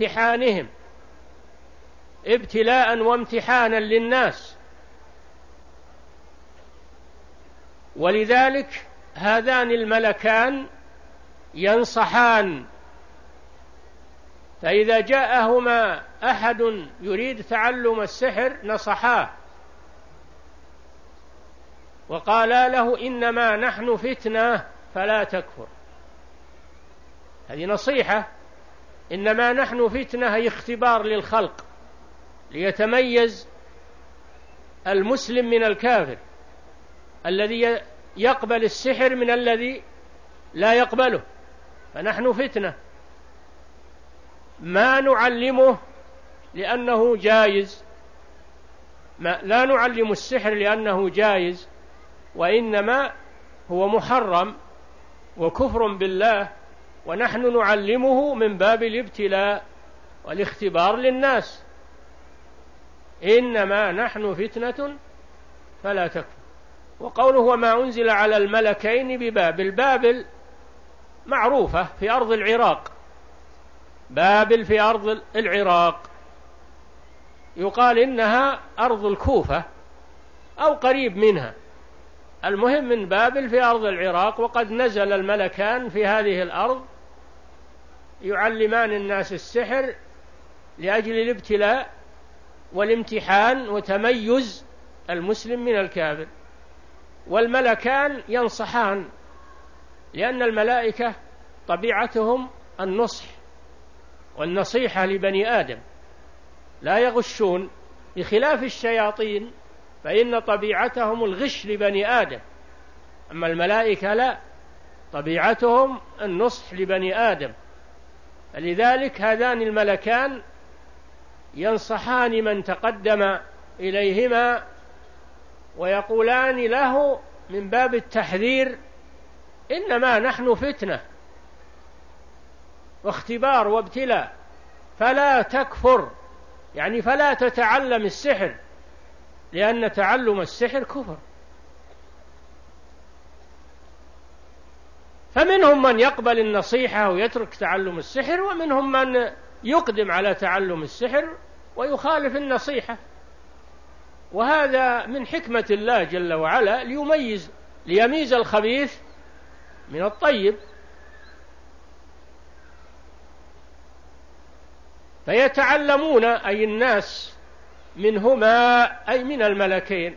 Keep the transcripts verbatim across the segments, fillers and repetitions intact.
امتحانهم ابتلاء وامتحانا للناس. ولذلك هذان الملكان ينصحان، فإذا جاءهما أحد يريد تعلم السحر نصحاه وقالا له إنما نحن فتنة فلا تكفر. هذه نصيحة، إنما نحن فتنة هي اختبار للخلق ليتميز المسلم من الكافر، الذي يقبل السحر من الذي لا يقبله، فنحن فتنة. ما نعلمه لأنه جائز، ما لا نعلم السحر لأنه جائز، وإنما هو محرم وكفر بالله، ونحن نعلمه من باب الابتلاء والاختبار للناس. إنما نحن فتنة فلا تكفر. وقوله وما أنزل على الملكين ببابل، بابل معروفة في أرض العراق، بابل في أرض العراق، يقال إنها أرض الكوفة أو قريب منها، المهم من بابل في أرض العراق. وقد نزل الملكان في هذه الأرض يعلمان الناس السحر لأجل الابتلاء والامتحان وتميز المسلم من الكافر. والملكان ينصحان، لأن الملائكة طبيعتهم النصح والنصيحة لبني آدم، لا يغشون، بخلاف الشياطين فإن طبيعتهم الغش لبني آدم، أما الملائكة لا، طبيعتهم النصح لبني آدم. لذلك هذان الملكان ينصحان من تقدم إليهما ويقولان له من باب التحذير إنما نحن فتنة واختبار وابتلاء فلا تكفر، يعني فلا تتعلم السحر، لأن تعلم السحر كفر. فمنهم من يقبل النصيحة ويترك تعلم السحر، ومنهم من يقدم على تعلم السحر ويخالف النصيحة. وهذا من حكمة الله جل وعلا ليميز ليميز الخبيث من الطيب. فيتعلمون أي الناس منهما أي من الملكين،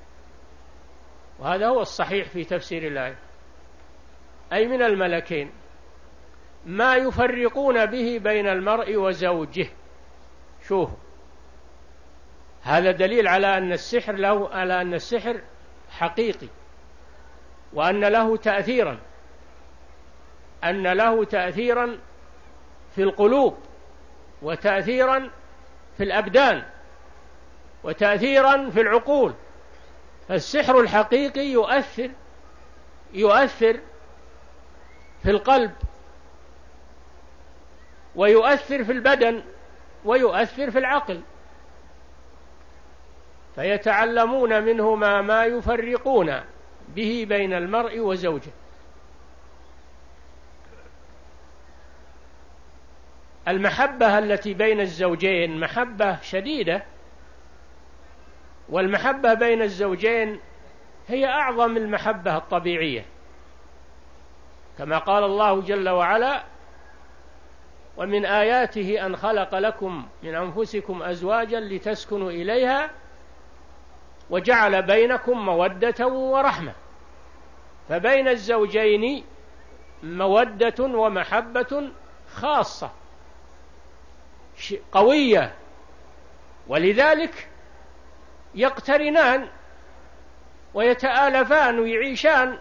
وهذا هو الصحيح في تفسير الآية، أي من الملكين ما يفرقون به بين المرء وزوجه. شوفوا، هذا دليل على أن السحر له على أن السحر حقيقي، وأن له تأثيرا، أن له تأثيرا في القلوب، وتأثيرا في الأبدان، وتأثيرا في العقول. فالسحر الحقيقي يؤثر يؤثر في القلب، ويؤثر في البدن، ويؤثر في العقل. فيتعلمون منهما ما يفرقون به بين المرء وزوجه. المحبة التي بين الزوجين محبة شديدة، والمحبة بين الزوجين هي أعظم المحبة الطبيعية، كما قال الله جل وعلا ومن آياته أن خلق لكم من أنفسكم أزواجا لتسكنوا إليها وجعل بينكم مودة ورحمة. فبين الزوجين مودة ومحبة خاصة قوية، ولذلك يقترنان ويتآلفان ويعيشان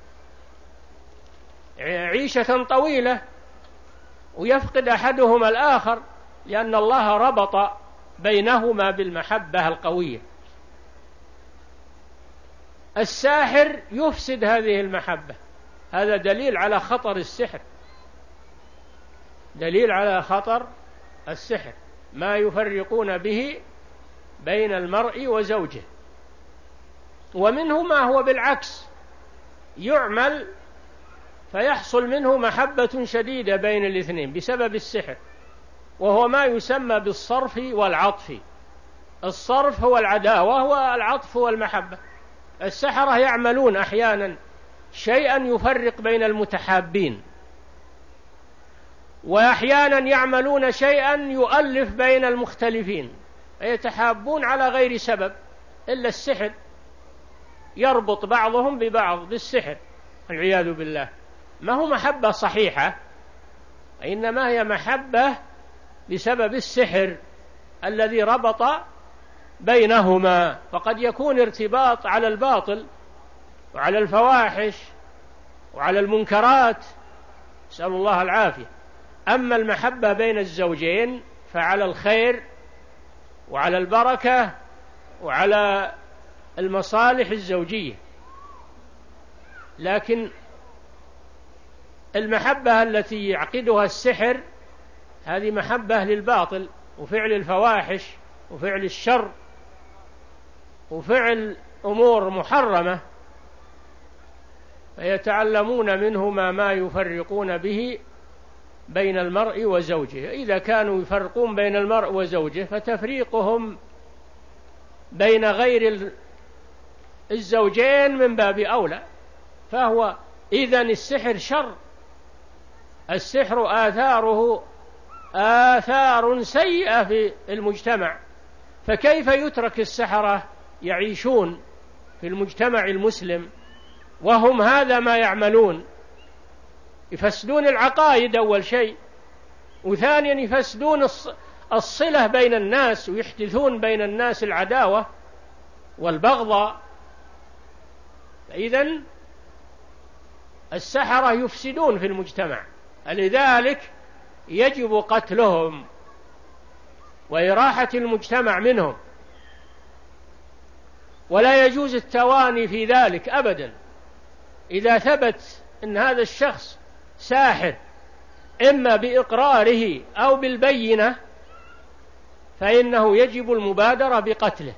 عيشة طويلة، ويفقد أحدهما الآخر، لأن الله ربط بينهما بالمحبة القوية. الساحر يفسد هذه المحبة، هذا دليل على خطر السحر، دليل على خطر السحر، ما يفرقون به بين المرء وزوجه. ومنه ما هو بالعكس، يعمل فيحصل منه محبة شديدة بين الاثنين بسبب السحر، وهو ما يسمى بالصرف والعطف. الصرف هو العداوة والعطف هو المحبة. السحرة يعملون أحيانا شيئا يفرق بين المتحابين، وأحيانا يعملون شيئا يؤلف بين المختلفين، يتحابون على غير سبب إلا السحر، يربط بعضهم ببعض بالسحر والعياذ بالله. ما هو محبة صحيحة، إنما هي محبة بسبب السحر الذي ربط بينهما. فقد يكون ارتباط على الباطل وعلى الفواحش وعلى المنكرات، نسأل الله العافية. أما المحبة بين الزوجين فعلى الخير وعلى البركة وعلى المصالح الزوجية. لكن المحبة التي يعقدها السحر هذه محبة للباطل وفعل الفواحش وفعل الشر وفعل أمور محرمة، فيتعلمون منهما ما يفرقون به بين المرء وزوجه. إذا كانوا يفرقون بين المرء وزوجه فتفريقهم بين غير الزوجين من باب أولى. فهو إذن السحر شر، السحر آثاره آثار سيئة في المجتمع، فكيف يترك السحرة يعيشون في المجتمع المسلم وهم هذا ما يعملون؟ يفسدون العقائد أول شيء، وثانيا يفسدون الصلة بين الناس ويحدثون بين الناس العداوة والبغضاء. إذن السحرة يفسدون في المجتمع، لذلك يجب قتلهم وإراحة المجتمع منهم، ولا يجوز التواني في ذلك أبدا. إذا ثبت أن هذا الشخص ساحر إما بإقراره أو بالبينة فإنه يجب المبادرة بقتله.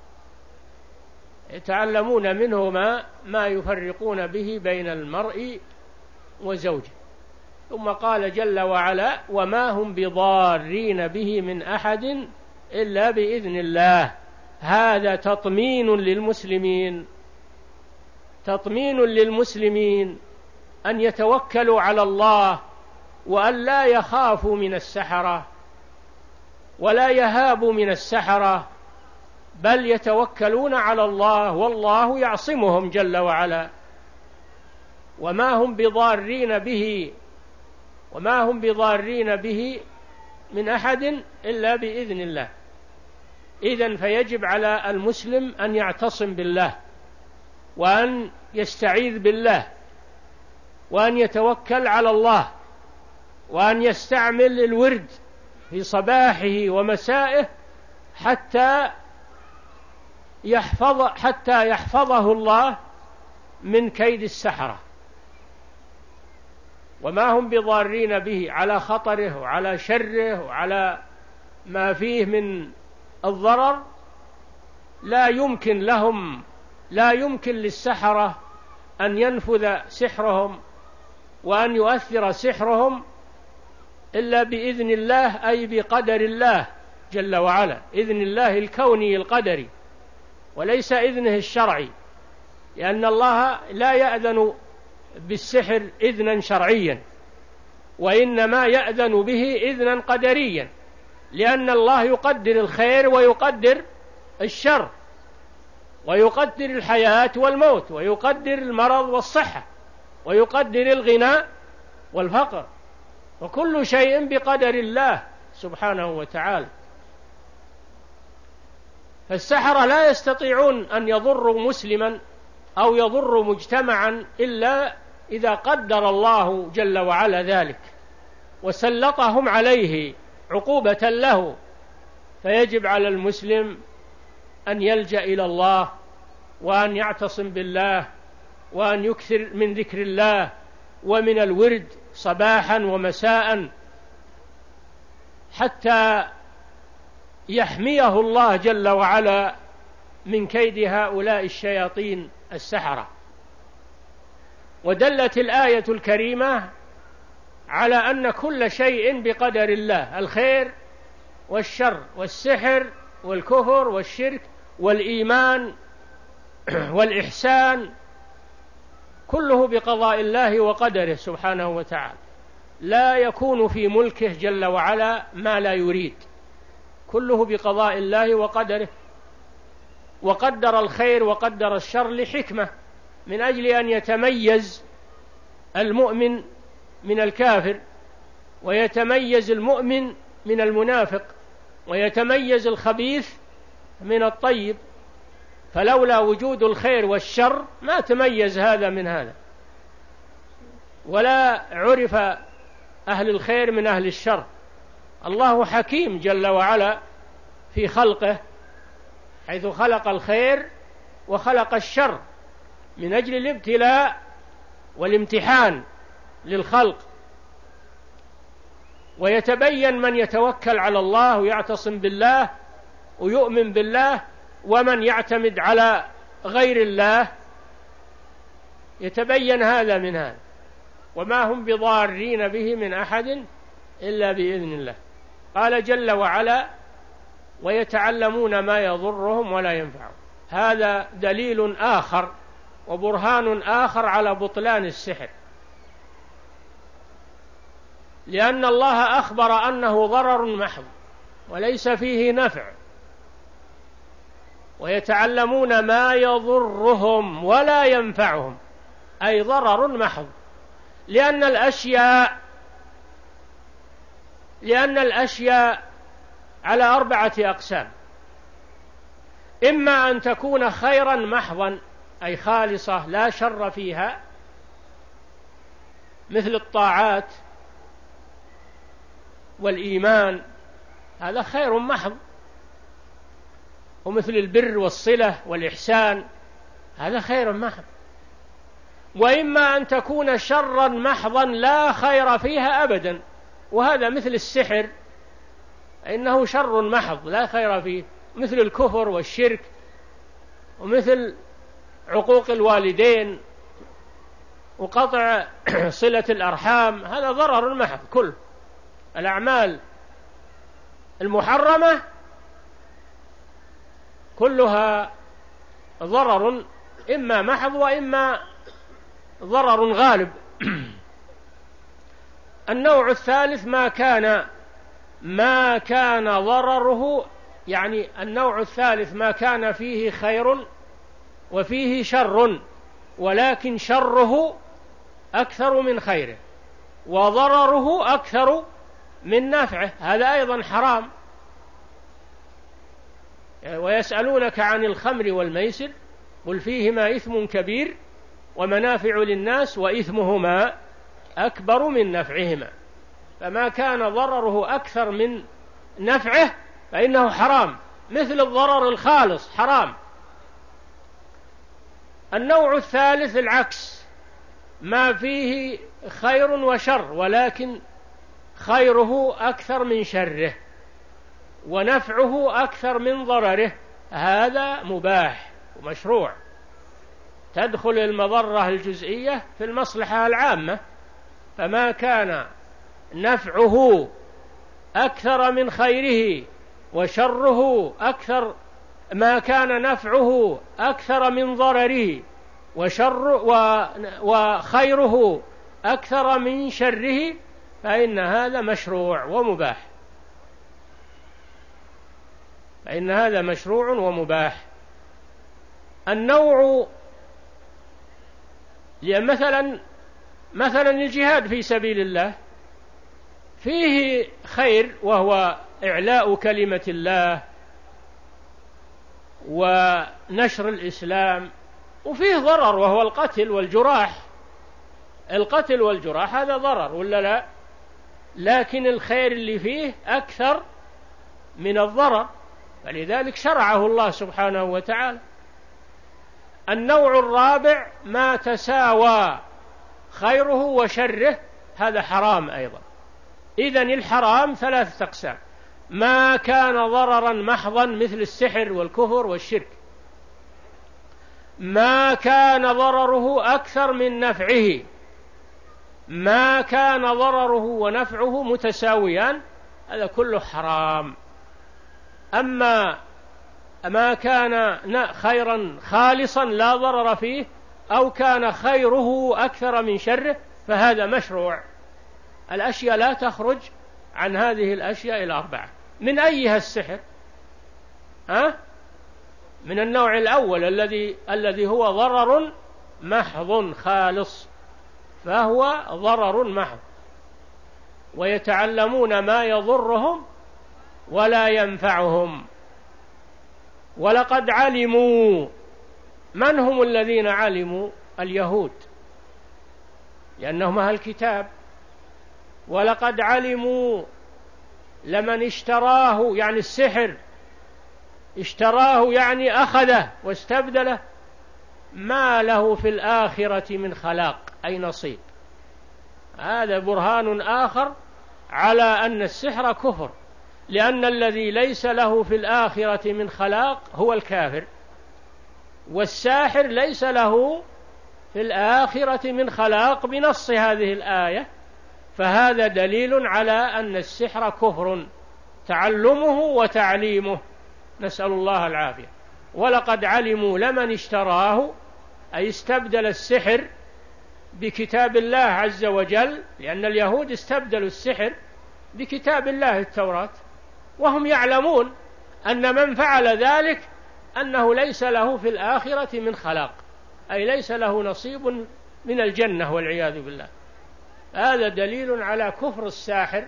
يتعلمون منه ما, ما يفرقون به بين المرء وزوجه. ثم قال جل وعلا: وما هم بضارين به من أحد إلا بإذن الله. هذا تطمين للمسلمين، تطمين للمسلمين أن يتوكلوا على الله وأن لا يخافوا من السحرة ولا يهابوا من السحرة، بل يتوكلون على الله والله يعصمهم جل وعلا. وما هم بضارين به وما هم بضارين به من أحد إلا بإذن الله. إذن فيجب على المسلم أن يعتصم بالله وأن يستعيذ بالله وأن يتوكل على الله وأن يستعمل الورد في صباحه ومسائه حتى يحفظ حتى يحفظه الله من كيد السحرة. وما هم بضارين به، على خطره وعلى شره وعلى ما فيه من الضرر، لا يمكن لهم لا يمكن للسحرة أن ينفذ سحرهم وأن يؤثر سحرهم إلا بإذن الله، أي بقدر الله جل وعلا، إذن الله الكوني القدري وليس إذنه الشرعي، لأن الله لا يأذن بالسحر إذنا شرعيا، وإنما يأذن به إذنا قدريا، لأن الله يقدر الخير ويقدر الشر ويقدر الحياة والموت ويقدر المرض والصحة ويقدر الغنى والفقر، وكل شيء بقدر الله سبحانه وتعالى. فالسحرة لا يستطيعون أن يضروا مسلما أو يضروا مجتمعا إلا إذا قدر الله جل وعلا ذلك وسلطهم عليه عقوبة له. فيجب على المسلم أن يلجأ إلى الله وأن يعتصم بالله وأن يكثر من ذكر الله ومن الورد صباحا ومساء حتى يحميه الله جل وعلا من كيد هؤلاء على أن كل شيء بقدر الله، الخير والشر والسحر والكفر والشرك والإيمان والإحسان، كله بقضاء الله وقدره سبحانه وتعالى، لا يكون في ملكه جل وعلا ما لا يريد، كله بقضاء الله وقدره. وقدر الخير وقدر الشر لحكمة، من أجل أن يتميز المؤمن من الكافر، ويتميز المؤمن من المنافق، ويتميز الخبيث من الطيب، فلولا وجود الخير والشر ما تميز هذا من هذا، ولا عرف أهل الخير من أهل الشر. الله حكيم جل وعلا في خلقه، حيث خلق الخير وخلق الشر من أجل الابتلاء والامتحان للخلق، ويتبين من يتوكل على الله ويعتصم بالله ويؤمن بالله، ومن يعتمد على غير الله، يتبين هذا من هذا، وما هم بضارين به من أحد إلا بإذن الله. قال جل وعلا: ويتعلمون ما يضرهم ولا ينفعهم. هذا دليل آخر وبرهان آخر على بطلان السحر، لأن الله أخبر أنه ضرر محض وليس فيه نفع. ويتعلمون ما يضرهم ولا ينفعهم، أي ضرر محض، لأن الأشياء لأن الأشياء على أربعة أقسام: إما أن تكون خيرا محضا، أي خالصة لا شر فيها، مثل الطاعات والإيمان، هذا خير محض، ومثل البر والصلة والإحسان، هذا خير محض. وإما أن تكون شرا محضا لا خير فيها أبدا، وهذا مثل السحر، إنه شر محض لا خير فيه، مثل الكفر والشرك، ومثل عقوق الوالدين وقطع صلة الأرحام، هذا ضرر محض. كل الأعمال المحرمة كلها ضرر، إما محض وإما ضرر غالب. النوع الثالث ما كان ما كان ضرره، يعني النوع الثالث ما كان فيه خير وفيه شر، ولكن شره أكثر من خيره وضرره أكثر من نفعه، هذا أيضا حرام. ويسألونك عن الخمر والميسر قل فيهما إثم كبير ومنافع للناس وإثمهما أكبر من نفعهما، فما كان ضرره أكثر من نفعه فإنه حرام، مثل الضرر الخالص حرام. النوع الثالث العكس، ما فيه خير وشر ولكن خيره أكثر من شره ونفعه أكثر من ضرره، هذا مباح ومشروع، تدخل المضرة الجزئية في المصلحة العامة. فما كان نفعه أكثر من خيره وشره أكثر ما كان نفعه أكثر من ضرره وشر وخيره أكثر من شره، فإن هذا مشروع ومباح فإن هذا مشروع ومباح. النوع مثلا مثلا الجهاد في سبيل الله فيه خير، وهو إعلاء كلمة الله ونشر الإسلام، وفيه ضرر وهو القتل والجراح. القتل والجراح هذا ضرر ولا لا؟ لكن الخير اللي فيه أكثر من الضرر، فلذلك شرعه الله سبحانه وتعالى. النوع الرابع ما تساوى خيره وشره، هذا حرام أيضا. إذن الحرام ثلاثة أقسام: ما كان ضررا محضا مثل السحر والكفر والشرك، ما كان ضرره أكثر من نفعه ما كان ضرره ونفعه متساويان هذا كله حرام. أما ما كان خيرا خالصا لا ضرر فيه أو كان خيره أكثر من شره فهذا مشروع. الأشياء لا تخرج عن هذه الأشياء إلى أربعة. من أيها السحر؟ ها؟ من النوع الأول الذي الذي هو ضرر محض خالص، فهو ضرر محض، ويتعلمون ما يضرهم ولا ينفعهم. ولقد علموا، من هم الذين علموا؟ اليهود، لأنهم أهل الكتاب. ولقد علموا لمن اشتراه، يعني السحر اشتراه يعني أخذه واستبدله، ما له في الآخرة من خلاق أي نصيب. هذا برهان آخر على أن السحر كفر، لأن الذي ليس له في الآخرة من خلاق هو الكافر، والساحر ليس له في الآخرة من خلاق بنص هذه الآية. فهذا دليل على أن السحر كفر، تعلمه وتعليمه، نسأل الله العافية. ولقد علموا لمن اشتراه، أي استبدل السحر بكتاب الله عز وجل، لأن اليهود استبدلوا السحر بكتاب الله التوراة، وهم يعلمون أن من فعل ذلك أنه ليس له في الآخرة من خلاق، أي ليس له نصيب من الجنة والعياذ بالله. هذا دليل على كفر الساحر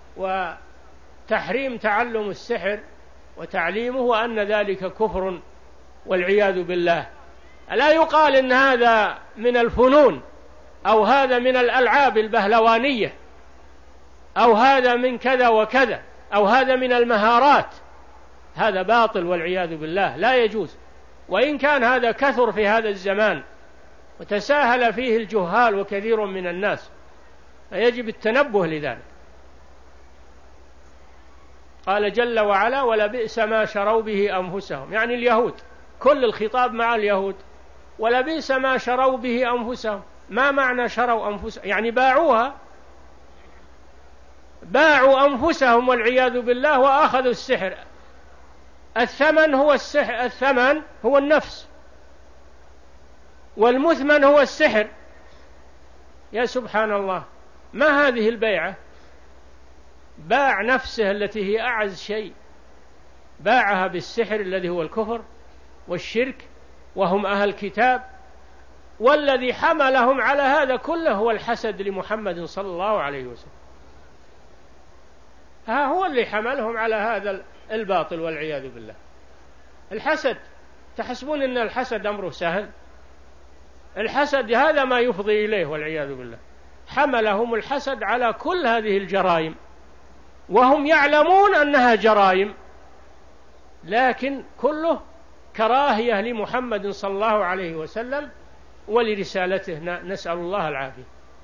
وتحريم تعلم السحر وتعليمه، وأن ذلك كفر والعياذ بالله. لا يقال إن هذا من الفنون، أو هذا من الألعاب البهلوانية، أو هذا من كذا وكذا، أو هذا من المهارات. هذا باطل والعياذ بالله، لا يجوز. وإن كان هذا كثر في هذا الزمان وتساهل فيه الجهال وكثير من الناس، فيجب التنبه لذلك. قال جل وعلا: ولبئس ما شروا به أنفسهم، يعني اليهود، كل الخطاب مع اليهود. ولبئس ما شروا به أنفسهم، ما معنى شروا أنفسهم؟ يعني باعوها، باعوا أنفسهم والعياذ بالله وأخذوا السحر. الثمن هو السحر، الثمن هو النفس، والمثمن هو السحر. يا سبحان الله، ما هذه البيعة؟ باع نفسه التي هي أعز شيء، باعها بالسحر الذي هو الكفر والشرك، وهم أهل كتاب. والذي حملهم على هذا كله هو الحسد لمحمد صلى الله عليه وسلم، ها هو اللي حملهم على هذا الباطل والعياذ بالله. الحسد، تحسبون أن الحسد أمره سهل؟ الحسد هذا ما يفضي إليه والعياذ بالله. حملهم الحسد على كل هذه الجرائم، وهم يعلمون أنها جرائم، لكن كله كراهية لمحمد صلى الله عليه وسلم ولرسالته، نسأل الله العافية.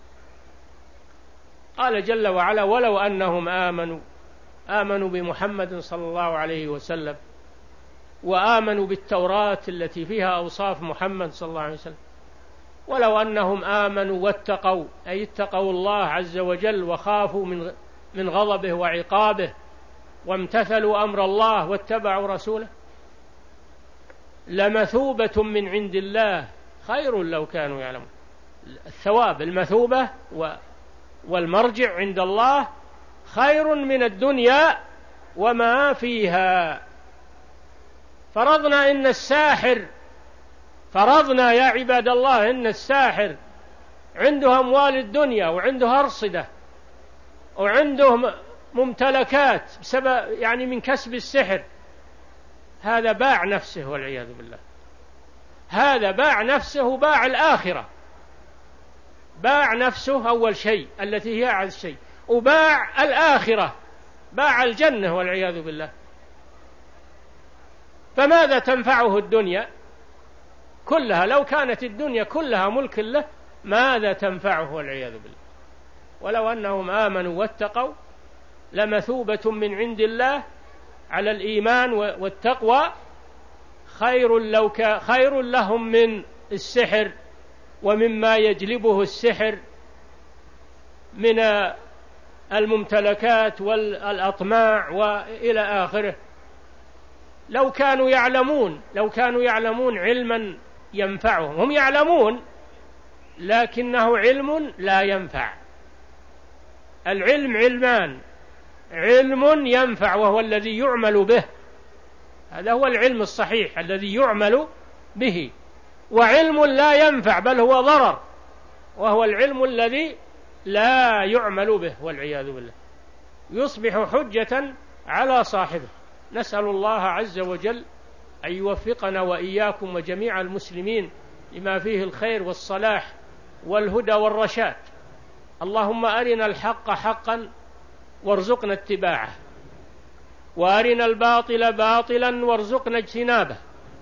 قال جل وعلا: ولو أنهم آمنوا آمنوا بمحمد صلى الله عليه وسلم، وآمنوا بالتوراة التي فيها أوصاف محمد صلى الله عليه وسلم، ولو أنهم آمنوا واتقوا، أي اتقوا الله عز وجل وخافوا من من غضبه وعقابه، وامتثلوا أمر الله واتبعوا رسوله، لمثوبة من عند الله خير لو كانوا يعلمون. الثواب، المثوبة والمرجع عند الله خير من الدنيا وما فيها. فرضنا إن الساحر، فرضنا يا عباد الله إن الساحر عنده أموال الدنيا وعنده أرصدة وعنده ممتلكات بسبب يعني من كسب السحر، هذا باع نفسه والعياذ بالله. هذا باع نفسه، باع الآخرة، باع نفسه أول شيء التي هي أعز شيء، وباع الآخرة، باع الجنة والعياذ بالله. فماذا تنفعه الدنيا كلها؟ لو كانت الدنيا كلها ملك له ماذا تنفعه والعياذ بالله. ولو أنهم آمنوا واتقوا لمثوبة من عند الله على الإيمان والتقوى خير لو ك... خير لهم من السحر ومما يجلبه السحر من الممتلكات والأطماع وإلى آخره. لو كانوا يعلمون لو كانوا يعلمون علما ينفعهم. هم يعلمون لكنه علم لا ينفع. العلم علمان: علم ينفع وهو الذي يعمل به، هذا هو العلم الصحيح الذي يعمل به، وعلم لا ينفع بل هو ضرر، وهو العلم الذي لا يعمل به والعياذ بالله، يصبح حجة على صاحبه. نسأل الله عز وجل أن يوفقنا وإياكم وجميع المسلمين لما فيه الخير والصلاح والهدى والرشاد. اللهم أرنا الحق حقا وارزقنا اتباعه، وأرنا الباطل باطلا وارزقنا اجتنابه.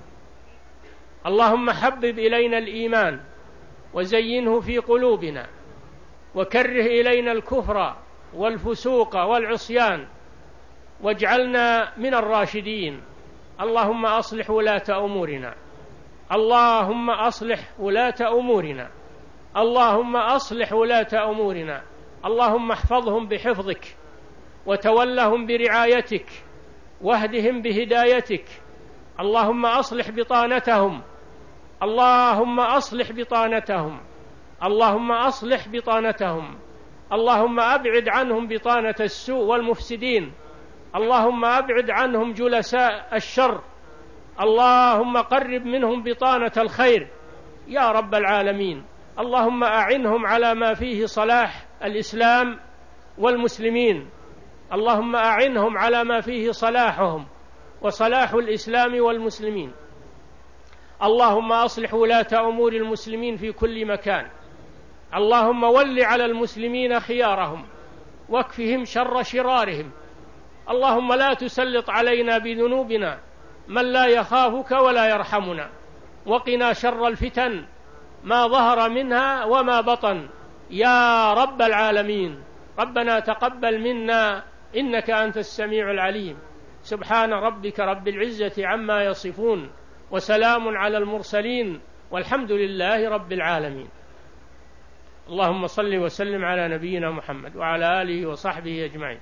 اللهم حبب إلينا الإيمان وزينه في قلوبنا، وكره إلينا الكفر والفسوق والعصيان، واجعلنا من الراشدين. اللهم أصلح ولاة أمورنا، اللهم أصلح ولاة أمورنا، اللهم أصلح ولاة أمورنا. اللهم احفظهم بحفظك، وتولهم برعايتك، واهدهم بهدايتك. اللهم أصلح بطانتهم، اللهم أصلح بطانتهم، اللهم أصلح بطانتهم. اللهم أبعد عنهم بطانة السوء والمفسدين، اللهم أبعد عنهم جلساء الشر، اللهم قرب منهم بطانة الخير يا رب العالمين. اللهم أعنهم على ما فيه صلاح الإسلام والمسلمين، اللهم أعنهم على ما فيه صلاحهم وصلاح الإسلام والمسلمين. اللهم أصلح ولاة أمور المسلمين في كل مكان، اللهم ول على المسلمين خيارهم واكفهم شر شرارهم. اللهم لا تسلط علينا بذنوبنا من لا يخافك ولا يرحمنا، وقنا شر الفتن ما ظهر منها وما بطن يا رب العالمين. ربنا تقبل منا إنك أنت السميع العليم. سبحان ربك رب العزة عما يصفون، وسلام على المرسلين، والحمد لله رب العالمين. اللهم صل وسلم على نبينا محمد وعلى آله وصحبه أجمعين.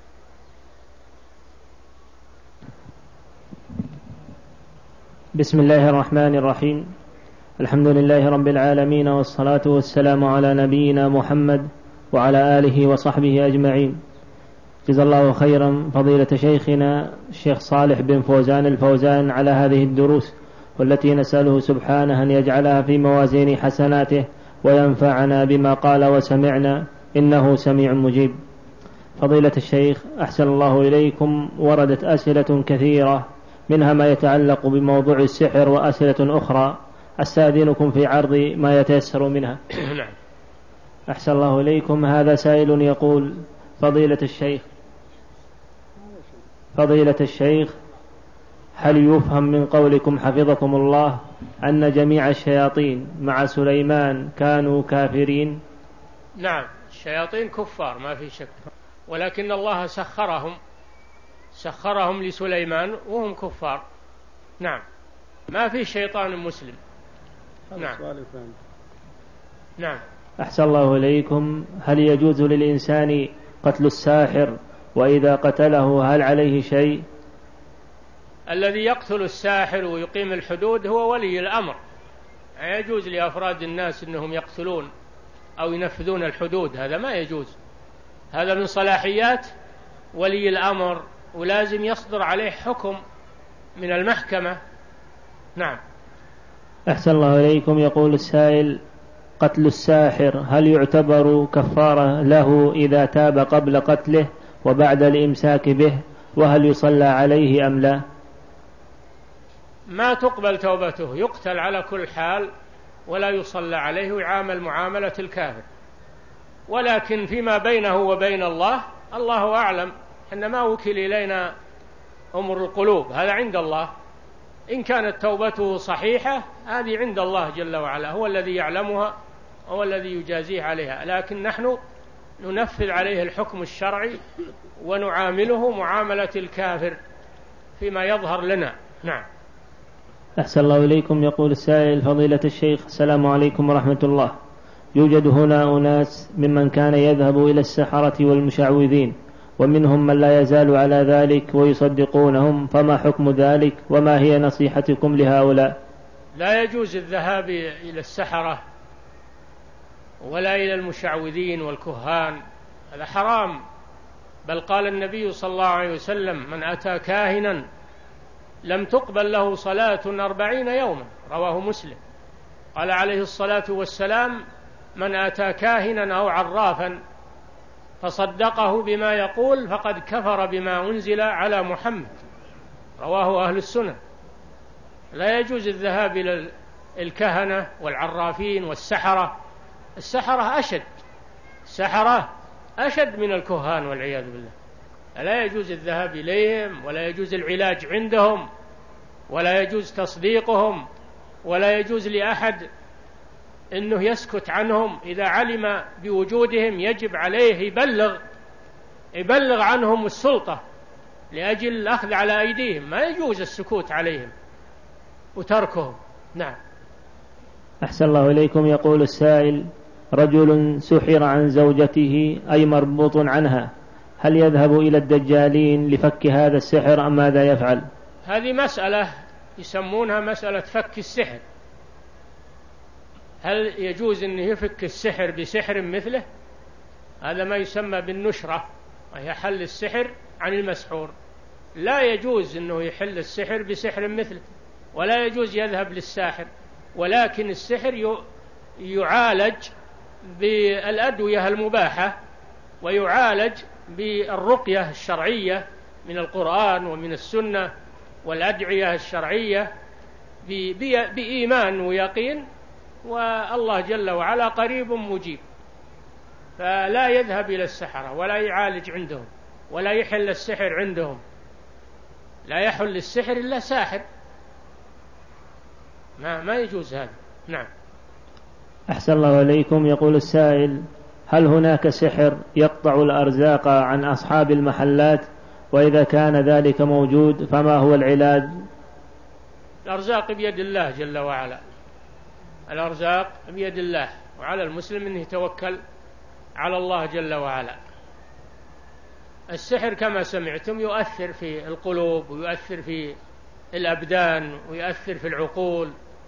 بسم الله الرحمن الرحيم. الحمد لله رب العالمين، والصلاة والسلام على نبينا محمد وعلى آله وصحبه أجمعين. جزا الله خيرا فضيلة شيخنا الشيخ صالح بن فوزان الفوزان على هذه الدروس، والتي نسأله سبحانه أن يجعلها في موازين حسناته وينفعنا بما قال وسمعنا، إنه سميع مجيب. فضيلة الشيخ أحسن الله إليكم، وردت أسئلة كثيرة منها ما يتعلق بموضوع السحر وأسئلة أخرى، أستأذنكم في عرض ما يتيسر منها. أحسن الله إليكم. هذا سائل يقول: فضيلة الشيخ فضيلة الشيخ هل يفهم من قولكم حفظكم الله أن جميع الشياطين مع سليمان كانوا كافرين؟ نعم، الشياطين كفار ما في شك، ولكن الله سخرهم سخرهم لسليمان وهم كفار. نعم، ما في شيطان مسلم. نعم. نعم. أحسن الله إليكم. هل يجوز للإنسان قتل الساحر، وإذا قتله هل عليه شيء؟ الذي يقتل الساحر ويقيم الحدود هو ولي الأمر، لا يجوز لأفراد الناس أنهم يقتلون أو ينفذون الحدود، هذا ما يجوز، هذا من صلاحيات ولي الأمر، ولازم يصدر عليه حكم من المحكمة. نعم. أحسن الله إليكم. يقول السائل: قتل الساحر هل يعتبر كفارة له إذا تاب قبل قتله وبعد الإمساك به، وهل يصلى عليه أم لا؟ ما تقبل توبته، يقتل على كل حال ولا يصلى عليه، ويعامل معاملة الكافر، ولكن فيما بينه وبين الله الله أعلم، إنما وكل إلينا أمر القلوب، هذا عند الله. إن كانت توبته صحيحة هذه عند الله جل وعلا، هو الذي يعلمها، هو الذي يجازيه عليها، لكن نحن ننفذ عليه الحكم الشرعي ونعامله معاملة الكافر فيما يظهر لنا. نعم. أحسن الله إليكم. يقول السائل: فضيلة الشيخ السلام عليكم ورحمة الله، يوجد هنا أناس ممن كان يذهب إلى السحرة والمشعوذين، ومنهم من لا يزال على ذلك ويصدقونهم، فما حكم ذلك وما هي نصيحتكم لهؤلاء؟ لا يجوز الذهاب إلى السحرة ولا إلى المشعوذين والكهان، هذا حرام. بل قال النبي صلى الله عليه وسلم: من أتى كاهنا لم تقبل له صلاة أربعين يوما، رواه مسلم. قال عليه الصلاة والسلام: من أتى كاهنا أو عرافا فصدقه بما يقول فقد كفر بما أنزل على محمد، رواه أهل السنة. لا يجوز الذهاب إلى الكهنة والعرافين والسحرة. السحرة أشد السحرة أشد من الكهان والعياذ بالله. لا يجوز الذهاب إليهم، ولا يجوز العلاج عندهم، ولا يجوز تصديقهم، ولا يجوز لأحد أنه يسكت عنهم. إذا علم بوجودهم يجب عليه يبلغ يبلغ عنهم السلطة لأجل الأخذ على أيديهم، ما يجوز السكوت عليهم وتركهم. نعم. أحسن الله إليكم. يقول السائل: رجل سحر عن زوجته أي مربوط عنها، هل يذهب إلى الدجالين لفك هذا السحر أم ماذا يفعل؟ هذه مسألة يسمونها مسألة فك السحر. هل يجوز أن يفك السحر بسحر مثله؟ هذا ما يسمى بالنشرة، وهي حل السحر عن المسحور. لا يجوز أنه يحل السحر بسحر مثله، ولا يجوز يذهب للساحر، ولكن السحر يعالج بالأدوية المباحة، ويعالج بالرقية الشرعية من القرآن ومن السنة والأدعية الشرعية بإيمان ويقين، والله جل وعلا قريب مجيب. فلا يذهب إلى السحرة ولا يعالج عندهم ولا يحل السحر عندهم. لا يحل السحر إلا ساحر، ما, ما يجوز هذا. نعم. أحسن الله إليكم. يقول السائل: هل هناك سحر يقطع الأرزاق عن أصحاب المحلات؟ وإذا كان ذلك موجود فما هو العلاج؟ الأرزاق بيد الله جل وعلا، الأرزاق بيد الله، وعلى المسلم أن يتوكل على الله جل وعلا. السحر كما سمعتم يؤثر في القلوب، ويؤثر في الأبدان، ويؤثر في العقول،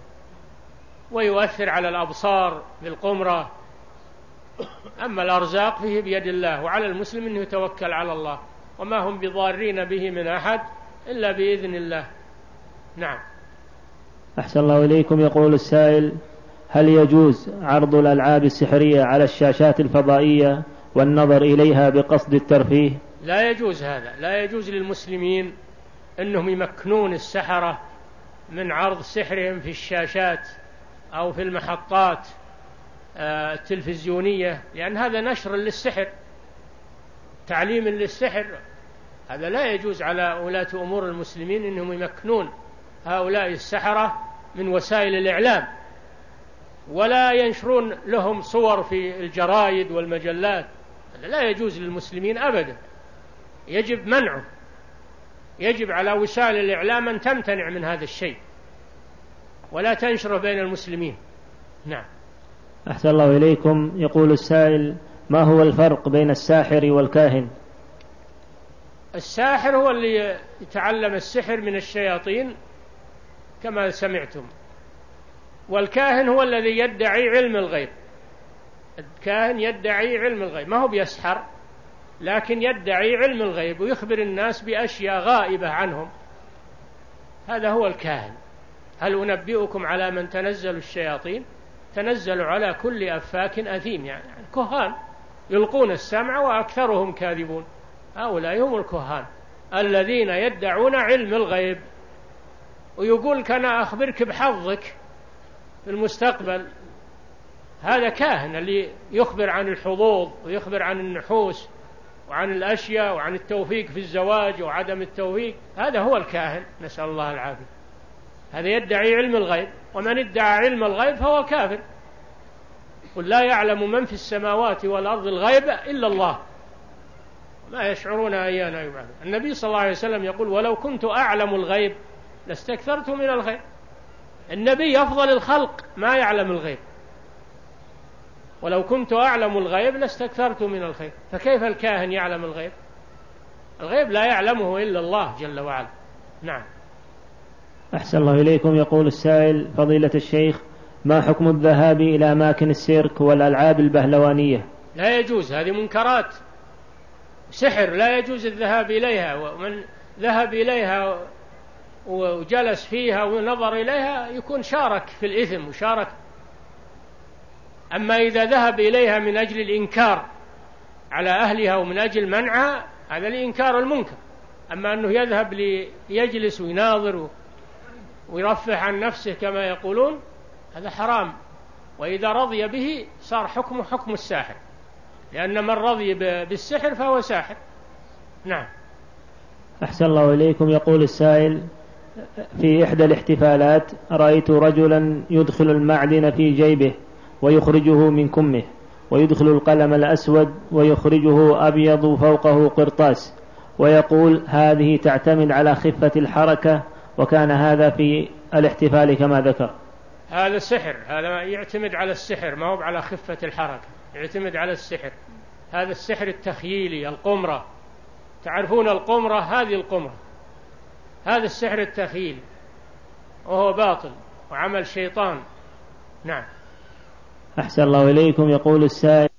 ويؤثر على الأبصار بالقمرة. أما الأرزاق فيه بيد الله، وعلى المسلم أنه يتوكل على الله، وما هم بضارين به من أحد إلا بإذن الله. نعم. أحسن الله إليكم. يقول السائل: هل يجوز عرض الألعاب السحرية على الشاشات الفضائية والنظر إليها بقصد الترفيه؟ لا يجوز هذا. لا يجوز للمسلمين أنهم يمكنون السحرة من عرض سحرهم في الشاشات أو في المحطات التلفزيونية، لأن هذا نشر للسحر، تعليم للسحر. هذا لا يجوز على ولاة أمور المسلمين أنهم يمكنون هؤلاء السحرة من وسائل الإعلام، ولا ينشرون لهم صور في الجرائد والمجلات. هذا لا يجوز للمسلمين أبدا، يجب منعه. يجب على وسائل الإعلام أن تمتنع من هذا الشيء ولا تنشره بين المسلمين. نعم. أحسن الله إليكم. يقول السائل: ما هو الفرق بين الساحر والكاهن؟ الساحر هو اللي يتعلم السحر من الشياطين كما سمعتم، والكاهن هو الذي يدعي علم الغيب. الكاهن يدعي علم الغيب، ما هو بيسحر، لكن يدعي علم الغيب ويخبر الناس بأشياء غائبة عنهم. هذا هو الكاهن. هل أنبئكم على من تنزل الشياطين؟ تنزل على كل أفاك أثيم، يعني كهان يلقون السمع وأكثرهم كاذبون. هؤلاء هم الكهان الذين يدعون علم الغيب، ويقول كان أخبرك بحظك في المستقبل. هذا كاهن اللي يخبر عن الحظوظ ويخبر عن النحوس وعن الأشياء وعن التوفيق في الزواج وعدم التوفيق. هذا هو الكاهن، نسأل الله العافية. هذا يدعي علم الغيب، ومن ادعى علم الغيب فهو كافر. قل لا يعلم من في السماوات والأرض الغيب إلا الله، ما يشعرون أيان يبعثون. النبي صلى الله عليه وسلم يقول: ولو كنت أعلم الغيب لاستكثرت من الغيب. النبي أفضل الخلق ما يعلم الغيب، ولو كنت أعلم الغيب لاستكثرت من الخير. فكيف الكاهن يعلم الغيب؟ الغيب لا يعلمه إلا الله جل وعلا. نعم. أحسن الله إليكم. يقول السائل: فضيلة الشيخ، ما حكم الذهاب إلى أماكن السيرك والألعاب البهلوانية؟ لا يجوز، هذه منكرات، سحر، لا يجوز الذهاب إليها، ومن ذهب إليها وجلس فيها ونظر إليها يكون شارك في الإثم وشارك. أما إذا ذهب إليها من أجل الإنكار على أهلها ومن أجل منعها، هذا الإنكار المنكر. أما أنه يذهب ليجلس ويناظر ويرفع عن نفسه كما يقولون، هذا حرام. وإذا رضي به صار حكمه حكم الساحر، لأن من رضي بالسحر فهو ساحر. نعم. أحسن الله إليكم. يقول السائل: في إحدى الاحتفالات رأيت رجلا يدخل المعدن في جيبه ويخرجه من كمه، ويدخل القلم الأسود ويخرجه أبيض فوقه قرطاس، ويقول هذه تعتمد على خفة الحركة، وكان هذا في الاحتفال كما ذكر. هذا سحر، هذا يعتمد على السحر، ما هو على خفة الحركة، يعتمد على السحر. هذا السحر التخييلي، القمرة، تعرفون القمرة؟ هذه القمرة، هذا السحر التخييلي، وهو باطل وعمل شيطان. نعم. أحسن الله إليكم. يقول السائل: